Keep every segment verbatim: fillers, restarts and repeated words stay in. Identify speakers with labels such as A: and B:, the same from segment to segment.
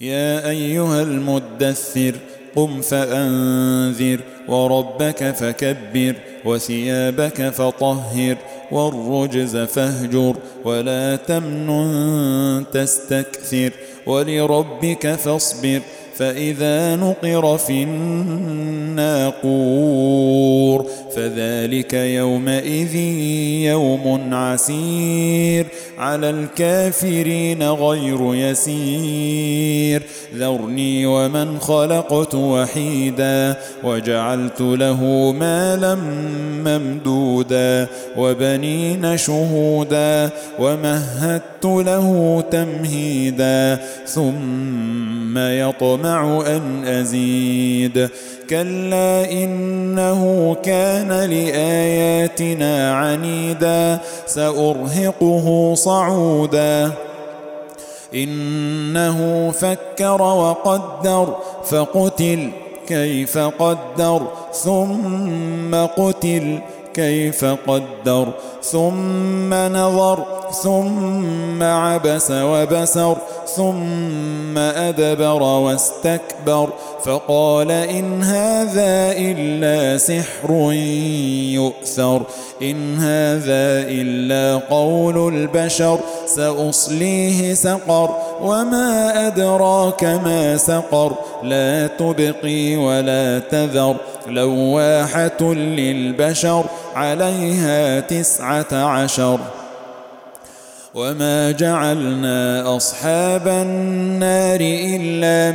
A: يا أيها المدثر قم فأنذر وربك فكبر وثيابك فطهر والرجز فاهجر ولا تمنن تستكثر ولربك فاصبر فإذا نقر في الناقور فذلك يومئذ يوم عسير على الكافرين غير يسير ذرني ومن خلقت وحيدا وجعلت له مالا ممدودا وبنين شهودا ومهدت له تمهيدا ثم يطمع أن أزيد كلا إنه كان لآياتنا عنيدا سأرهقه صعودا إنه فكر وقدر فقتل كيف قدر ثم قتل كيف قدر ثم نظر ثم عبس وبسر ثم أدبر واستكبر فقال إن هذا إلا سحر يؤثر إن هذا إلا قول البشر سأصليه سقر وما أدراك ما سقر لا تبقي ولا تذر لواحة للبشر عليها تسعة عشر وما جعلنا أصحاب النار إلا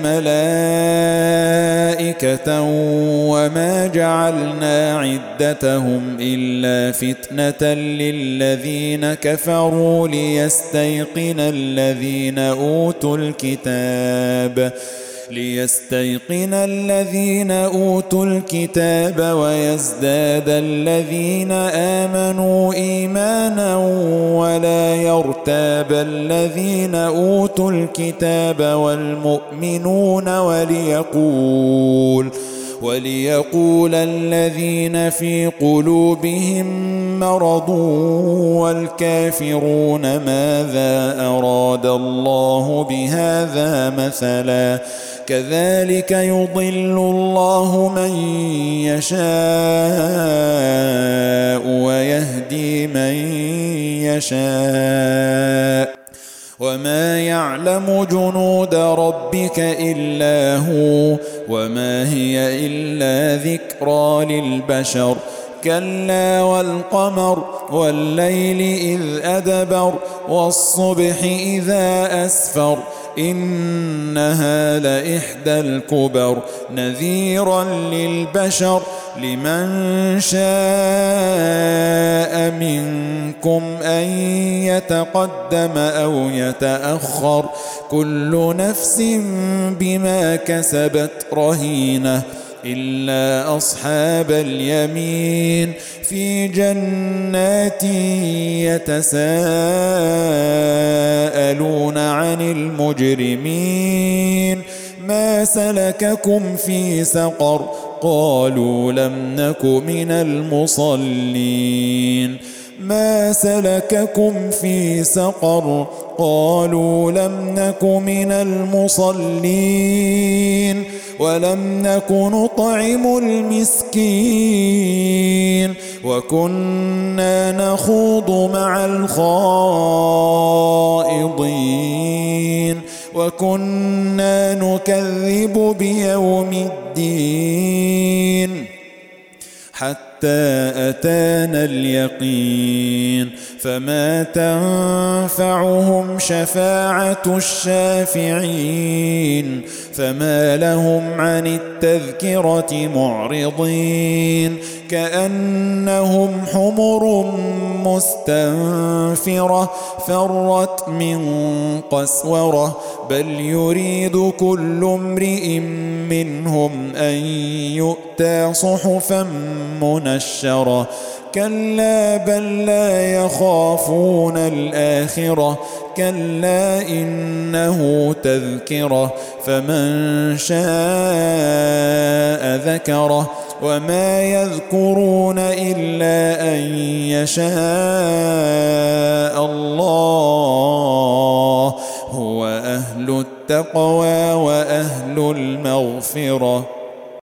A: ملائكة وما جعلنا عدتهم إلا فتنة للذين كفروا ليستيقن الذين أوتوا الكتاب ليستيقن الذين أوتوا الكتاب ويزداد الذين آمنوا إيمانا ولا يرتاب الذين أوتوا الكتاب والمؤمنون وليقول وليقول الذين في قلوبهم مرض والكافرون ماذا أراد الله بهذا مثلا كذلك يضل الله من يشاء ويهدي من يشاء وما يعلم جنود ربك إلا هو وما هي إلا ذكرى للبشر كلا والقمر والليل إذ أدبر والصبح إذا أسفر إنها لإحدى الكبر نذيرا للبشر لمن شاء منكم أن يتقدم أو يتأخر كل نفس بما كسبت رهينة إلا أصحاب اليمين في جنات يتساءلون عن المجرمين ما سلككم في سقر قالوا لم نك من المصلين ما سلككم في سقر قالوا لم نك من المصلين ولم نك نطعم المسكين وكنا نخوض مع الخائضين وكنا نكذب بيوم الدين حتى أتانا اليقين فما تنفعهم شفاعة الشافعين فما لهم عن التذكرة معرضين كأنهم حمر مستنفرة فرت من قسورة بل يريد كل امرئ منهم أن يؤتى صحفا منشرة كلا بل لا يخافون الآخرة كلا إنه تذكرة فمن شاء ذكره وما يذكرون إلا أن يشاء الله هو أهل التقوى وأهل المغفرة